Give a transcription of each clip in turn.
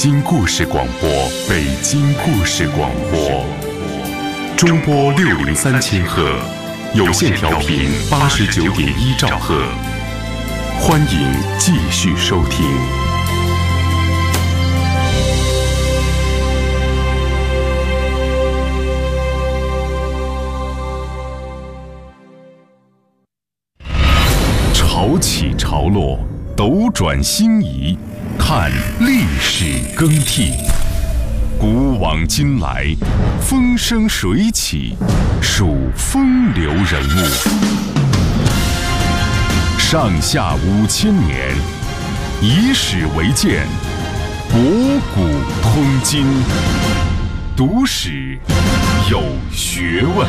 京故事广播，北京故事广播，中波603千赫，有线调频89.1兆赫，欢迎继续收听。潮起潮落，斗转星移，看历史更替，古往今来，风生水起，数风流人物。上下5000年，以史为鉴，博古通今，读史有学问。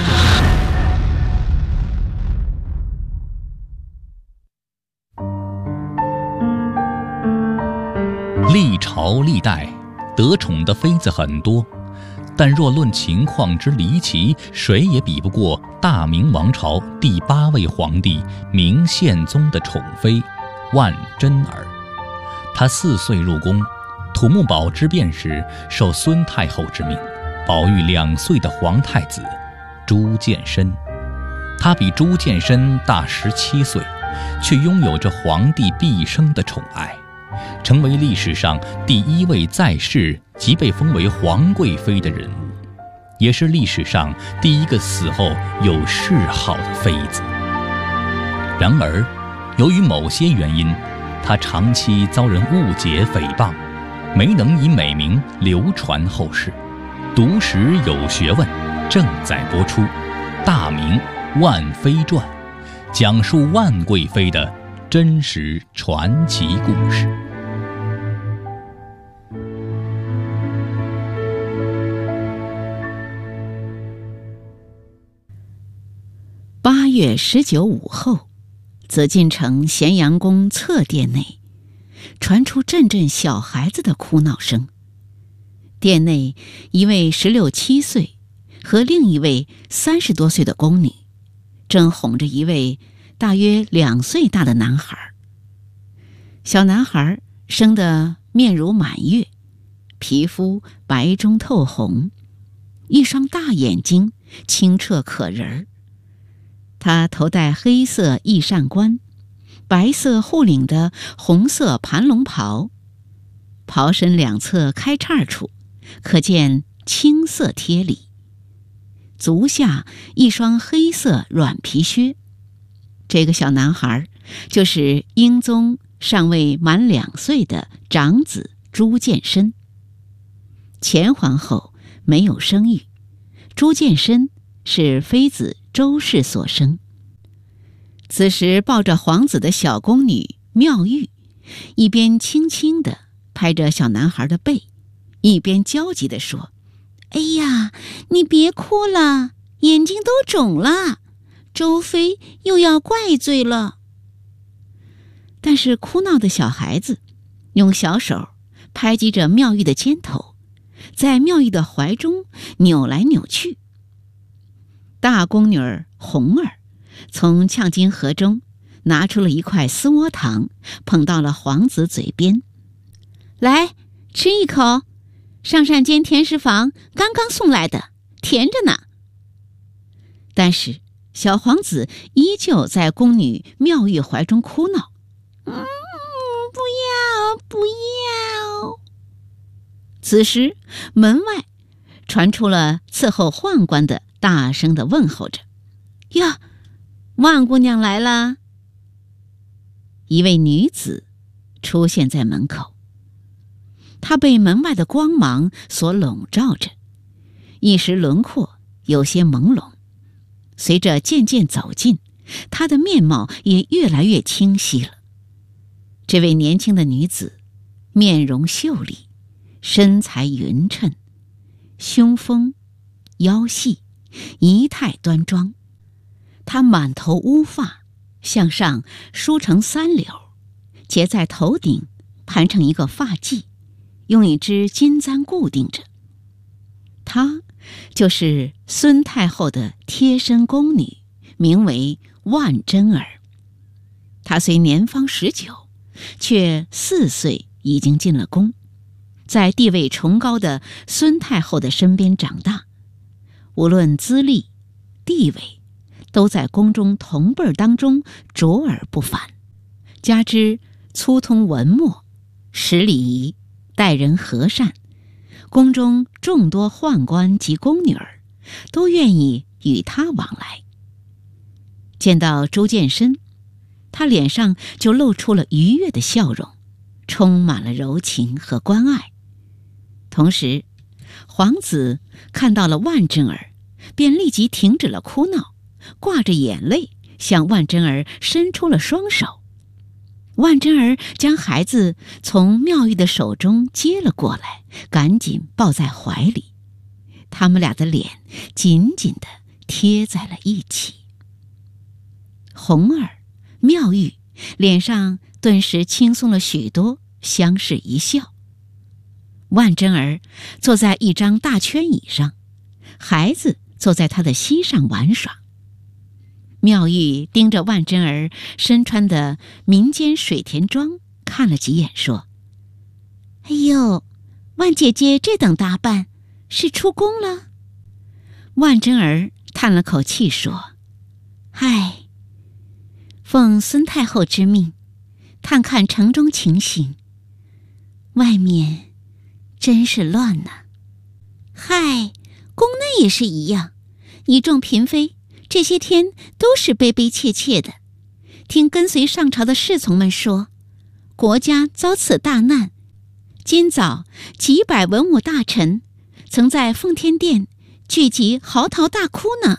历朝历代得宠的妃子很多，但若论情况之离奇，谁也比不过大明王朝第8位皇帝明宪宗的宠妃万贞儿。她4岁入宫，土木堡之变时受孙太后之命，保育2岁的皇太子朱见深。她比朱见深大17岁，却拥有着皇帝毕生的宠爱，成为历史上第1位在世即被封为皇贵妃的人物，也是历史上第1个死后有谥号的妃子。然而，由于某些原因，她长期遭人误解诽谤，没能以美名流传后世。读史有学问正在播出《大明万妃传》，讲述万贵妃的真实传奇故事。 8月19午后，紫禁城咸阳宫侧殿内传出阵阵小孩子的哭闹声。殿内一位16、17岁和另一位30多岁的宫女正哄着一位大约2岁大的男孩。小男孩生得面如满月，皮肤白中透红，一双大眼睛清澈可人。他头戴黑色翼扇冠，白色护领的红色盘龙袍，袍身两侧开叉处可见青色贴里，足下一双黑色软皮靴。这个小男孩就是英宗尚未满2岁的长子朱见深。前皇后没有生育，朱见深是妃子周氏所生。此时抱着皇子的小宫女妙玉，一边轻轻地拍着小男孩的背，一边焦急地说：“哎呀，你别哭了，眼睛都肿了，周妃又要怪罪了。”但是哭闹的小孩子用小手拍击着妙玉的肩头，在妙玉的怀中扭来扭去。大宫女儿红儿从呛金盒中拿出了一块丝窝糖，捧到了皇子嘴边：“来，吃一口，上膳监甜食房刚刚送来的，甜着呢。”但是小皇子依旧在宫女妙玉怀中哭闹：“不要，不要！”此时门外传出了伺候宦官的大声地问候着：“呀，万姑娘来了！”一位女子出现在门口，她被门外的光芒所笼罩着，一时轮廓有些朦胧。随着渐渐走近，她的面貌也越来越清晰了。这位年轻的女子面容秀丽，身材匀称，胸丰腰细，仪态端庄。她满头乌发向上梳成3绺，结在头顶，盘成一个发髻，用一只金簪固定着。她就是孙太后的贴身宫女，名为万贞儿。她虽年方19，却4岁已经进了宫。 在地位崇高的孙太后的身边长大，无论资历、地位，都在宫中同辈当中卓尔不凡。加之粗通文墨，识礼仪，待人和善，宫中众多宦官及宫女儿都愿意与他往来。见到朱见深，他脸上就露出了愉悦的笑容，充满了柔情和关爱。同时，皇子看到了万贞儿，便立即停止了哭闹，挂着眼泪向万贞儿伸出了双手。万贞儿将孩子从妙玉的手中接了过来，赶紧抱在怀里，他们俩的脸紧紧地贴在了一起。红儿、妙玉脸上顿时轻松了许多，相视一笑。万贞儿坐在一张大圈椅上，孩子坐在他的膝上玩耍。妙玉盯着万贞儿身穿的民间水田装看了几眼，说：“哎呦，万姐姐这等打扮，是出宫了？”万贞儿叹了口气说：“唉，奉孙太后之命，探看城中情形，外面真是乱呐。嗨，宫内也是一样，一众嫔妃这些天都是悲悲切切的。听跟随上朝的侍从们说，国家遭此大难，今早几百文武大臣曾在奉天殿聚集嚎啕大哭呢。”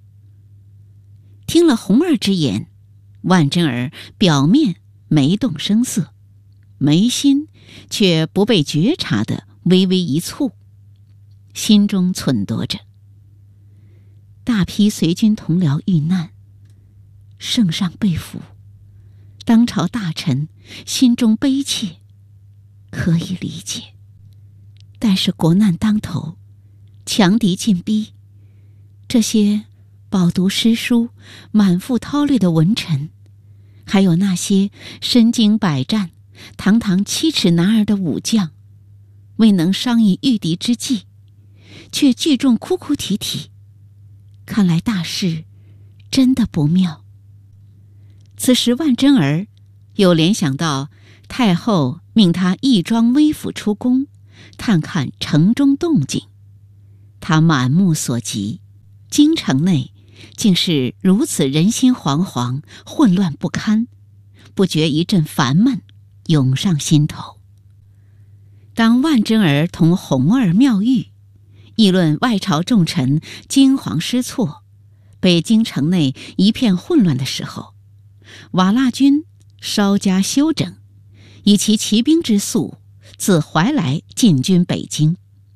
听了红儿之言，万贞儿表面没动声色，眉心却不被觉察的微微一蹙，心中忖度着：大批随军同僚遇难，圣上被俘，当朝大臣心中悲切，可以理解。但是国难当头，强敌进逼，这些饱读诗书、满腹韬略的文臣，还有那些身经百战、堂堂7尺男儿的武将，未能商议御敌之计，却聚众哭哭啼啼，看来大事真的不妙。此时万贞儿又联想到太后命她义装微服出宫，探看城中动静，她满目所及，京城内竟是如此人心惶惶，混乱不堪，不觉一阵烦闷涌上心头。当万贞儿同红儿、妙玉议论外朝重臣惊惶失措，北京城内一片混乱的时候，瓦剌军稍加休整，以其骑兵之速，自怀来进军北京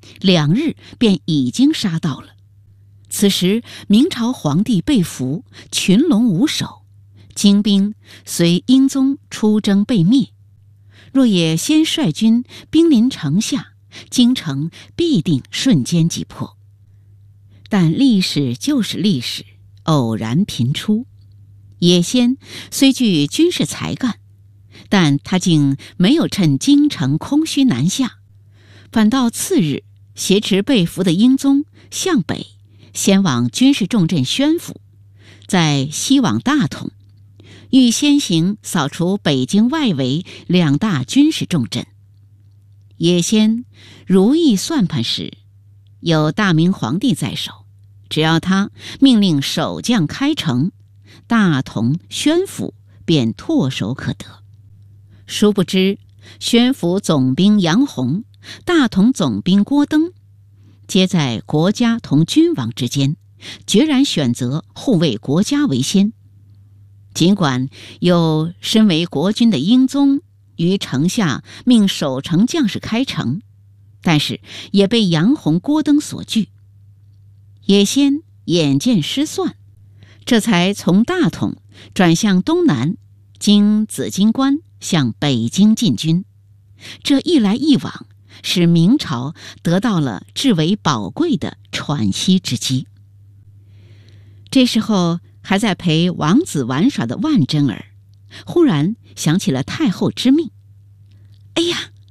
，2日便已经杀到了。此时明朝皇帝被俘，群龙无首，金兵随英宗出征被灭，若也先率军兵临城下，京城必定瞬间击破。但历史就是历史，偶然频出。野先虽具军事才干，但他竟没有趁京城空虚南下，反倒次日挟持被俘的英宗向北，先往军事重镇宣府，再西往大同，欲先行扫除北京外围2大军事重镇。野先如意算盘时，有大明皇帝在手，只要他命令守将开城，大同、宣府便唾手可得。殊不知，宣府总兵杨洪、大同总兵郭登，皆在国家同君王之间，决然选择护卫国家为先。尽管有身为国君的英宗于城下命守城将士开城，但是也被杨洪、郭登所拒。野先眼见失算，这才从大同转向东南，经紫荆关向北京进军。这一来一往，使明朝得到了至为宝贵的喘息之机。这时候还在陪王子玩耍的万贞儿忽然想起了太后之命。哎呀，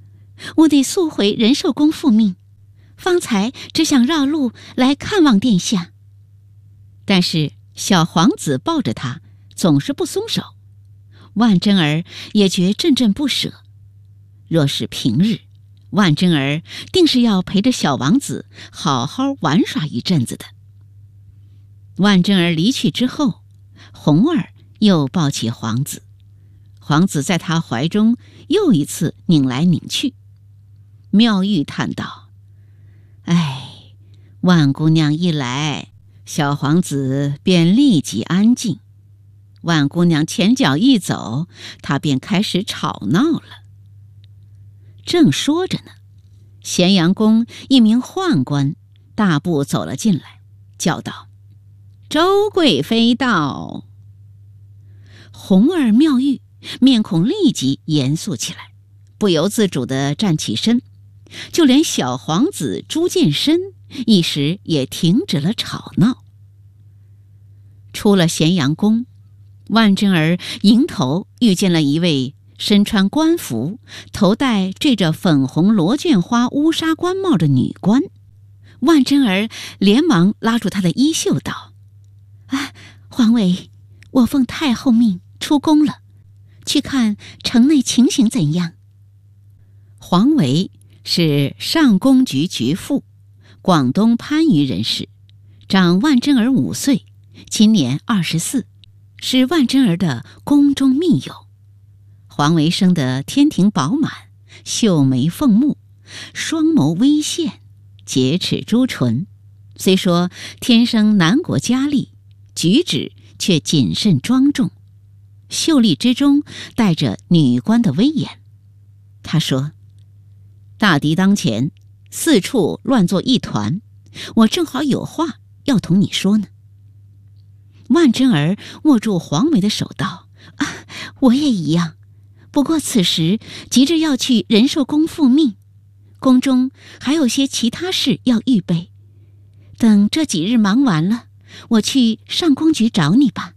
我得速回仁寿宫复命，方才只想绕路来看望殿下。”但是小皇子抱着他，总是不松手。万贞儿也觉阵阵不舍。若是平日，万贞儿定是要陪着小王子好好玩耍一阵子的。万贞儿离去之后，红儿又抱起皇子，皇子在他怀中又一次拧来拧去。妙玉叹道：“哎，万姑娘一来，小皇子便立即安静；万姑娘前脚一走，他便开始吵闹了。”正说着呢，咸阳宫一名宦官大步走了进来，叫道：“周贵妃到。”红儿、妙玉面孔立即严肃起来，不由自主地站起身，就连小皇子朱见深一时也停止了吵闹。出了咸阳宫，万贞儿迎头遇见了一位身穿官服、头戴缀着粉红罗卷花乌纱官帽的女官。万贞儿连忙拉住她的衣袖道：“皇维，我奉太后命出宫了，去看城内情形怎样。”黄维是上宫局局副，广东番禺人士，长万贞儿5岁，今年24，是万贞儿的宫中密友。黄维生得天庭饱满，秀眉凤目，双眸微现，洁齿朱唇，虽说天生南国佳丽，举止却谨慎庄重，秀丽之中带着女官的威严。他说：“大敌当前，四处乱作一团，我正好有话要同你说呢。”万贞儿握住黄维的手道：“我也一样，不过此时急着要去仁寿宫复命，宫中还有些其他事要预备，等这几日忙完了，我去上宫局找你吧。”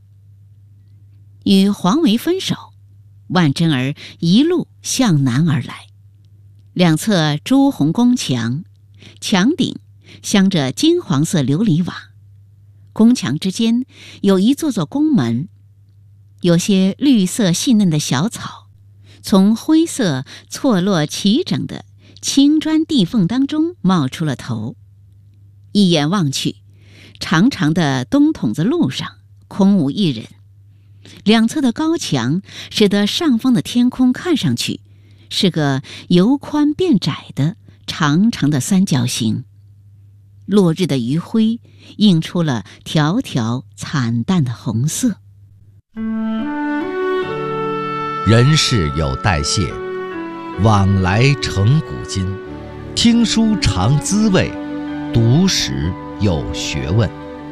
与黄维分手，万贞儿一路向南而来，两侧朱红宫墙，墙顶镶着金黄色琉璃瓦，宫墙之间有一座座宫门，有些绿色细嫩的小草从灰色错落齐整的青砖地缝当中冒出了头。一眼望去，长长的东筒子路上空无一人，两侧的高墙使得上方的天空看上去是个由宽变窄的长长的三角形。落日的余晖映出了条条惨淡的红色。 人事有代谢，往来成古今。听书尝滋味，读史有学问。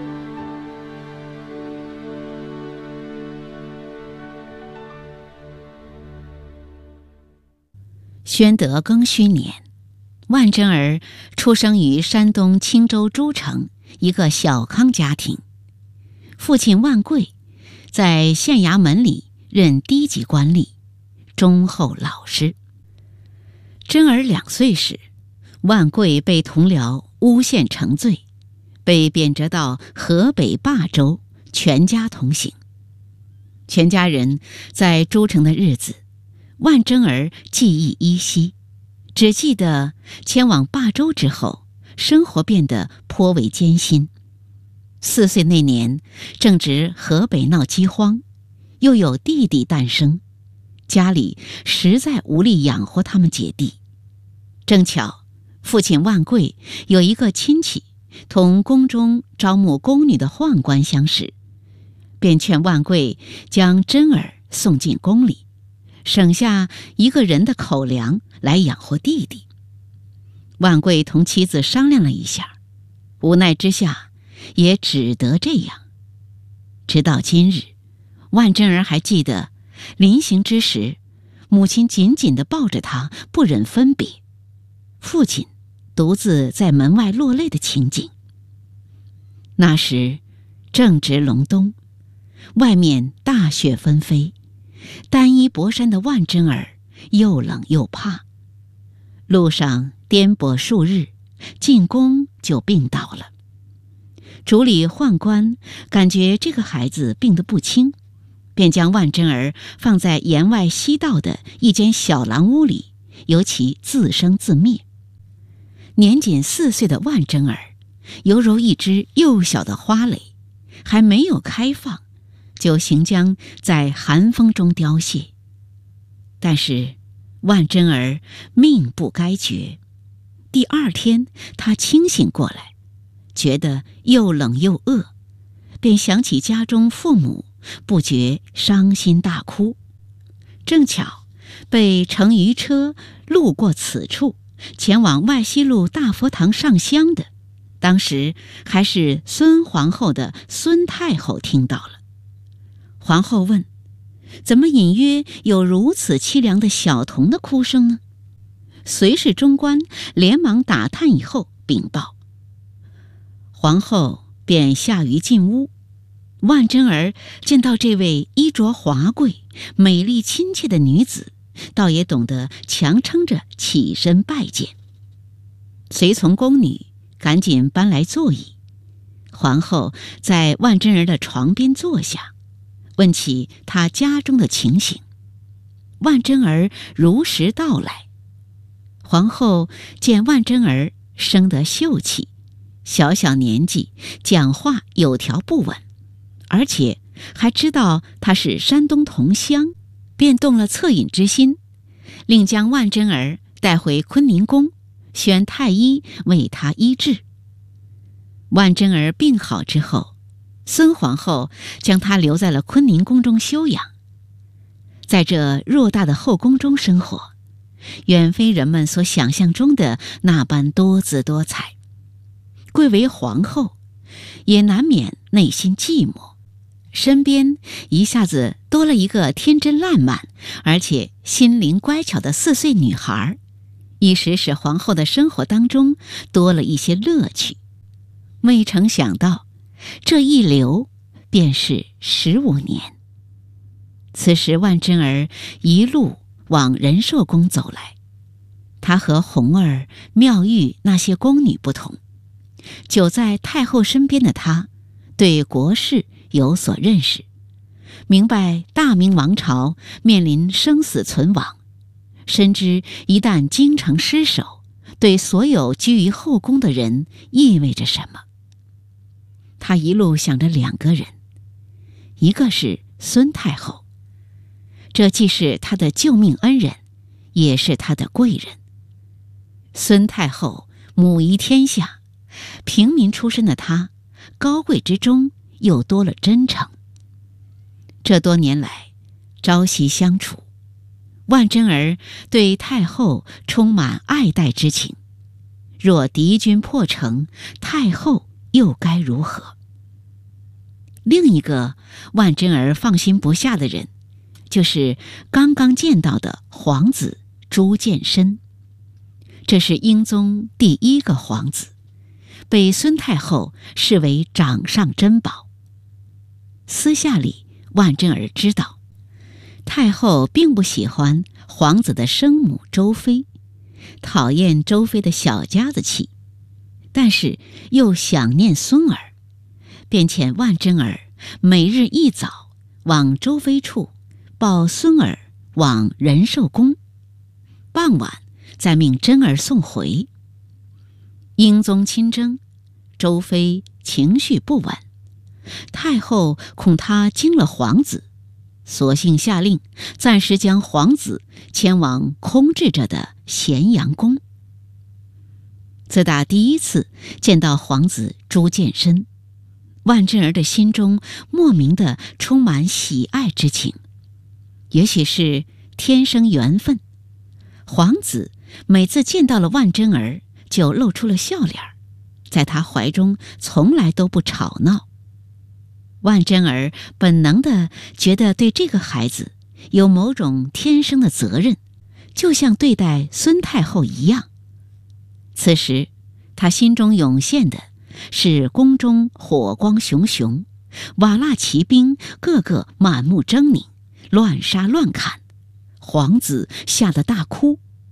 宣德庚戌年，万贞儿出生于山东青州诸城一个小康家庭。父亲万贵在县衙门里任低级官吏，忠厚老实。贞儿2岁时，万贵被同僚诬陷成罪，被贬谪到河北霸州，全家同行。全家人在诸城的日子，万贞儿记忆依稀，只记得迁往霸州之后，生活变得颇为艰辛。4岁那年，正值河北闹饥荒，又有弟弟诞生，家里实在无力养活他们姐弟。正巧父亲万贵有一个亲戚同宫中招募宫女的宦官相识，便劝万贵将贞儿送进宫里，省下一个人的口粮来养活弟弟。万贵同妻子商量了一下，无奈之下也只得这样。直到今日，万贞儿还记得临行之时，母亲紧紧地抱着他，不忍分别，父亲独自在门外落泪的情景。那时正值隆冬，外面大雪纷飞，单衣薄衫的万贞儿又冷又怕， 路上颠簸数日，进宫就病倒了。主理宦官感觉这个孩子病得不轻，便将万贞儿放在檐外西道的一间小廊屋里，由其自生自灭。年仅4岁的万贞儿，犹如一只幼小的花蕾，还没有开放，就行将在寒风中凋谢。但是万贞儿命不该绝，第2天她清醒过来，觉得又冷又饿，便想起家中父母，不觉伤心大哭。正巧被乘渔车路过此处，前往外西路大佛堂上香的，当时还是孙皇后的孙太后听到了。皇后问：怎么隐约有如此凄凉的小童的哭声呢？随侍中官连忙打探以后禀报。皇后便下于进屋，万贞儿见到这位衣着华贵、美丽亲切的女子，倒也懂得强撑着起身拜见。随从宫女赶紧搬来座椅，皇后在万贞儿的床边坐下，问起她家中的情形。万贞儿如实道来。皇后见万贞儿生得秀气，小小年纪讲话有条不紊，而且还知道她是山东同乡，便动了恻隐之心，另将万贞儿带回坤宁宫，选太医为她医治。万贞儿病好之后，孙皇后将她留在了坤宁宫中休养。在这偌大的后宫中生活，远非人们所想象中的那般多姿多彩。贵为皇后，也难免内心寂寞，身边一下子多了一个天真烂漫而且心灵乖巧的4岁女孩，一时使皇后的生活当中多了一些乐趣。未曾想到，这一留便是15年。此时万贞儿一路往仁寿宫走来，她和红儿、妙玉那些宫女不同，久在太后身边的她，对国事有所认识，明白大明王朝面临生死存亡，深知一旦京城失守，对所有居于后宫的人意味着什么。她一路想着2个人，一个是孙太后，这既是她的救命恩人，也是她的贵人。孙太后母仪天下，平民出身的她，高贵之中又多了真诚。这多年来朝夕相处，万贞儿对太后充满爱戴之情。若敌军破城，太后又该如何？另一个万贞儿放心不下的人，就是刚刚见到的皇子朱见深。这是英宗第1个皇子，被孙太后视为掌上珍宝。私下里，万贞儿知道，太后并不喜欢皇子的生母周妃，讨厌周妃的小家子气，但是又想念孙儿，便遣万贞儿每日一早往周妃处报孙儿往仁寿宫，傍晚再命贞儿送回。英宗亲征，周妃情绪不稳，太后恐她惊了皇子，索性下令暂时将皇子迁往空置着的咸阳宫。自打第1次见到皇子朱见深，万贞儿的心中莫名的充满喜爱之情。也许是天生缘分，皇子每次见到了万贞儿就露出了笑脸，在他怀中从来都不吵闹。万贞儿本能地觉得对这个孩子有某种天生的责任，就像对待孙太后一样。此时他心中涌现的是宫中火光熊熊，瓦剌骑兵个个满目狰狞，乱杀乱砍。皇子吓得大哭，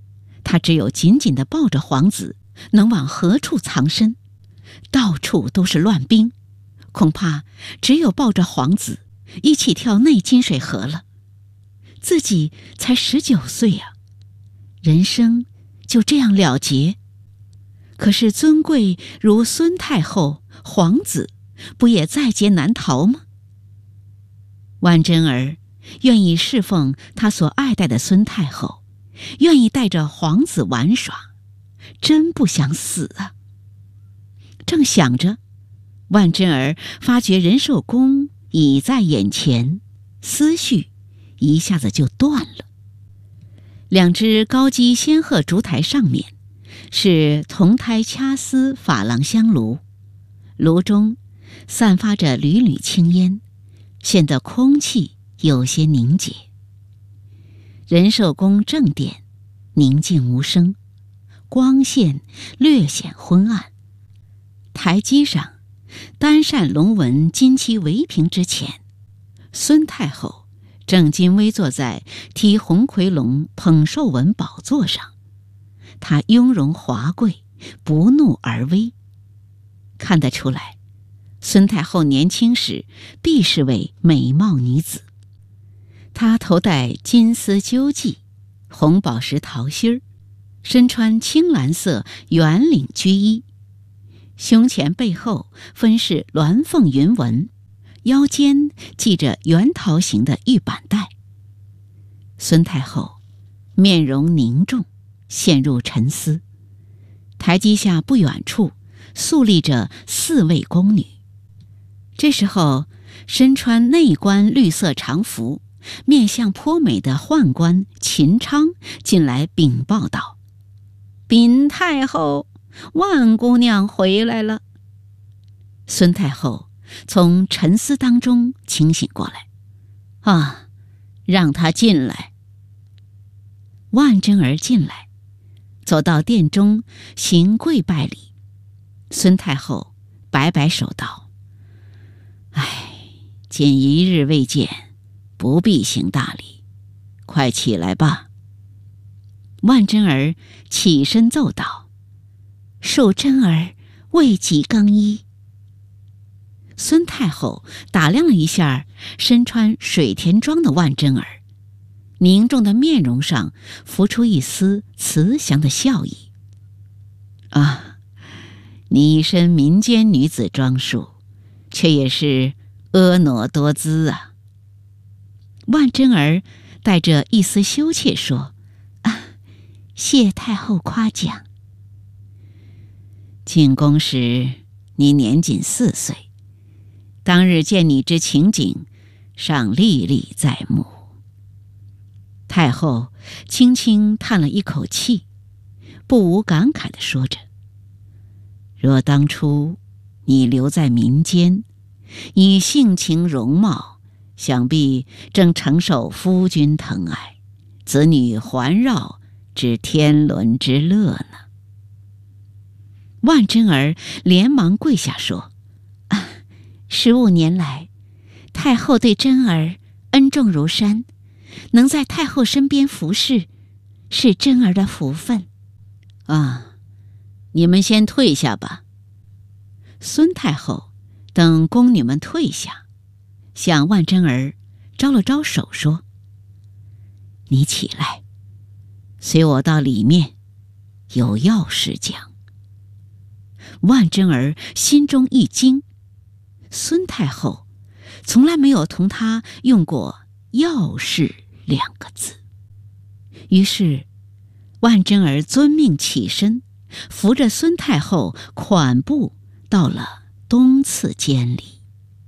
他只有紧紧地抱着皇子，能往何处藏身？到处都是乱兵，恐怕只有抱着皇子一起跳内金水河了。自己才19岁啊，人生就这样了结。可是尊贵如孙太后、皇子，不也在劫难逃吗？万贞儿愿意侍奉他所爱戴的孙太后，愿意带着皇子玩耍，真不想死啊。正想着，万贞儿发觉仁寿宫已在眼前，思绪一下子就断了。2只高基仙鹤烛台上面是铜胎掐丝珐琅香炉，炉中散发着缕缕青烟，显得空气有些凝结。仁寿宫正殿宁静无声，光线略显昏暗。台基上单扇龙纹金漆围屏之前，孙太后正襟危坐在题红葵龙捧寿纹宝座上，她雍容华贵，不怒而威。看得出来，孙太后年轻时必是位美貌女子。她头戴金丝揪髻，红宝石桃心儿，身穿青蓝色圆领居衣，胸前背后分饰鸾凤云纹，腰间系着圆桃形的玉板带。孙太后面容凝重，陷入沉思。台基下不远处肃立着4位宫女。这时候，身穿内官绿色长服、面相颇美的宦官秦昌进来禀报道：“禀太后，万姑娘回来了。”孙太后从沉思当中清醒过来，啊，让她进来。万贞儿进来，走到殿中，行跪拜礼。孙太后摆摆手道：“唉，仅1日未见，不必行大礼，快起来吧。”万贞儿起身奏道：“恕贞儿未及更衣。”孙太后打量了一下身穿水田装的万贞儿，凝重的面容上浮出一丝慈祥的笑意。“啊，你一身民间女子装束，却也是婀娜多姿啊。”万贞儿带着一丝羞怯说：“啊，谢太后夸奖。进宫时你年仅4岁，当日见你之情景，尚历历在目。”太后轻轻叹了一口气，不无感慨地说着：“若当初你留在民间，以性情容貌，想必正承受夫君疼爱，子女环绕之天伦之乐呢。”万贞儿连忙跪下说：“啊，15年来，太后对贞儿恩重如山，能在太后身边服侍，是贞儿的福分。”“啊，你们先退下吧。”孙太后等宫女们退下，向万贞儿招了招手说：“你起来，随我到里面，有要事讲。”万贞儿心中一惊，孙太后从来没有同她用过要事2个字。于是万贞儿遵命起身，扶着孙太后款步到了东次间里。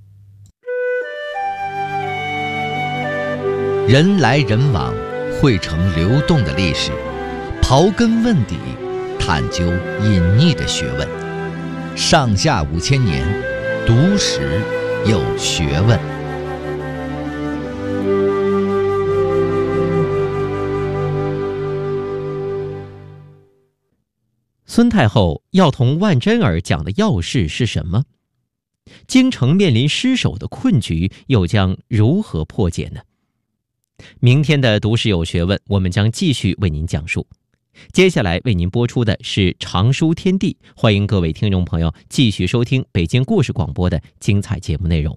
人来人往，汇成流动的历史，刨根问底，探究隐匿的学问。上下5000年，读史有学问。 孙太后要同万贞儿讲的要事是什么？京城面临失守的困局，又将如何破解呢？明天的读史有学问，我们将继续为您讲述。 接下来为您播出的是常书天地，欢迎各位听众朋友继续收听北京故事广播的精彩节目内容。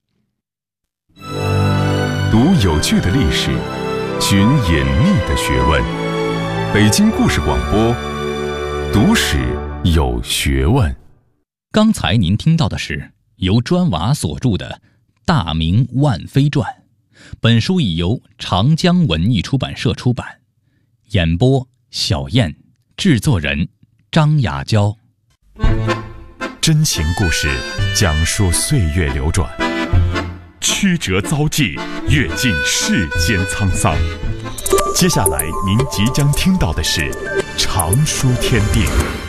读有趣的历史，寻隐秘的学问。北京故事广播，读史有学问。 刚才您听到的是由砖瓦所著的《大明万妃传》，本书已由长江文艺出版社出版。演播小燕，制作人张雅娇。 真情故事讲述岁月流转，曲折遭际，阅尽世间沧桑。接下来您即将听到的是常书天地。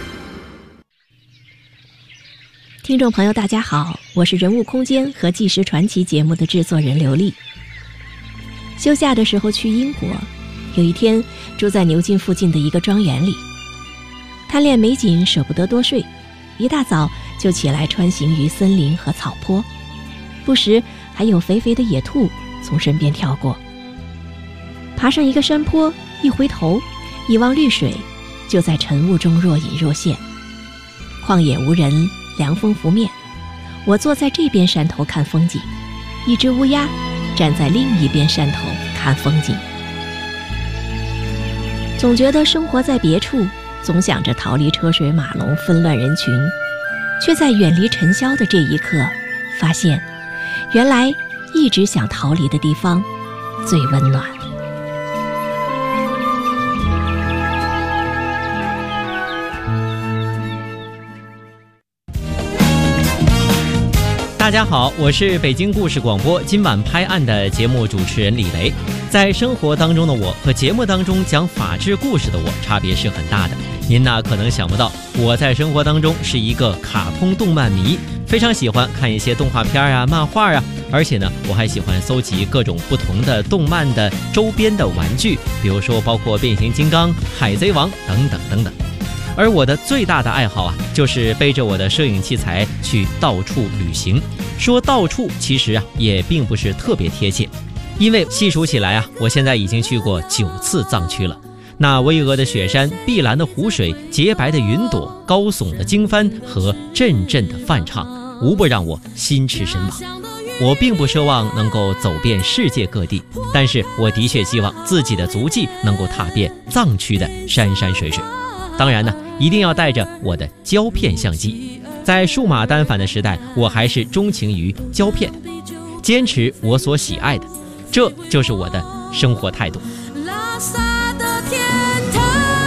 听众朋友大家好，我是人物空间和纪实传奇节目的制作人刘丽。休假的时候去英国，有一天住在牛津附近的一个庄园里，贪恋美景舍不得多睡，一大早就起来穿行于森林和草坡，不时还有肥肥的野兔从身边跳过。爬上一个山坡，一回头一望绿水，就在晨雾中若隐若现。旷野无人，凉风拂面，我坐在这边山头看风景，一只乌鸦站在另一边山头看风景。总觉得生活在别处，总想着逃离车水马龙纷乱人群，却在远离尘嚣的这一刻，发现原来一直想逃离的地方最温暖。 大家好，我是北京故事广播今晚拍案的节目主持人李雷。在生活当中的我和节目当中讲法治故事的我差别是很大的。您可能想不到，我在生活当中是一个卡通动漫迷，非常喜欢看一些动画片啊、漫画啊，而且呢，我还喜欢搜集各种不同的动漫的周边的玩具，比如说包括变形金刚、海贼王等等等等。而我的最大的爱好就是背着我的摄影器材去到处旅行。说到处其实也并不是特别贴切，因为细数起来我现在已经去过9次藏区了。那巍峨的雪山、碧蓝的湖水、洁白的云朵、高耸的经幡和阵阵的梵唱，无不让我心驰神往。我并不奢望能够走遍世界各地，但是我的确希望自己的足迹能够踏遍藏区的山山水水。当然呢，一定要带着我的胶片相机。在数码单反的时代，我还是钟情于胶片，坚持我所喜爱的，这就是我的生活态度。拉萨的天堂，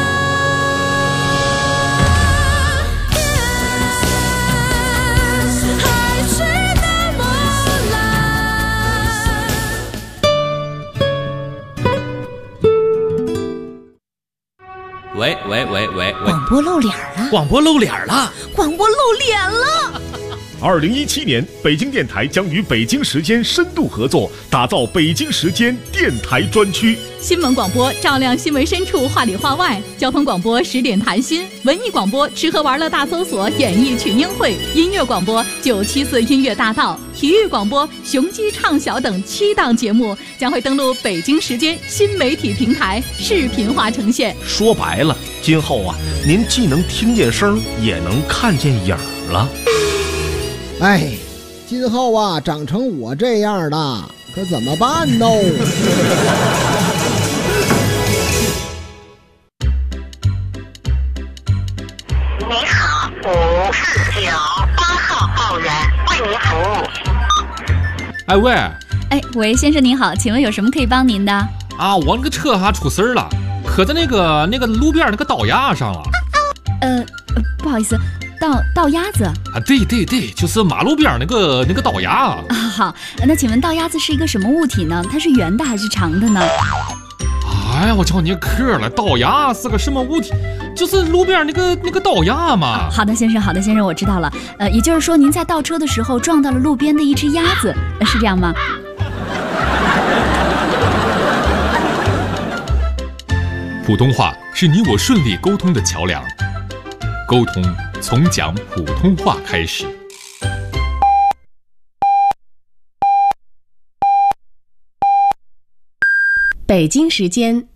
还是那么蓝。喂， 广播露脸了！ 广播露脸了！ 广播露脸了 ！2017年，北京电台将与北京时间深度合作，打造北京时间电台专区。 新闻广播照亮新闻深处，话里话外；交通广播10点谈心；文艺广播吃喝玩乐大搜索，演艺群英会；音乐广播974音乐大道；体育广播雄鸡畅晓等7档节目将会登陆北京时间新媒体平台，视频化呈现。 说白了，今后您既能听见声，也能看见影了。 哎，今后长成我这样的，可怎么办呢？ 你好，549，8号报员为您服务。 哎喂，先生您好，请问有什么可以帮您的？ 我那个车出事儿了，磕在那个路边那个倒牙上了。 不好意思。倒鸭子对，就是马路边那个倒鸭好，那请问倒鸭子是一个什么物体呢？它是圆的还是长的呢？ 哎呀，我叫你磕了，倒鸭是个什么物体？就是路边那个倒鸭嘛。 好的，先生，我知道了。也就是说您在倒车的时候撞到了路边的一只鸭子，是这样吗？ 普通话是你我顺利沟通的桥梁，沟通从讲普通话开始。 北京时间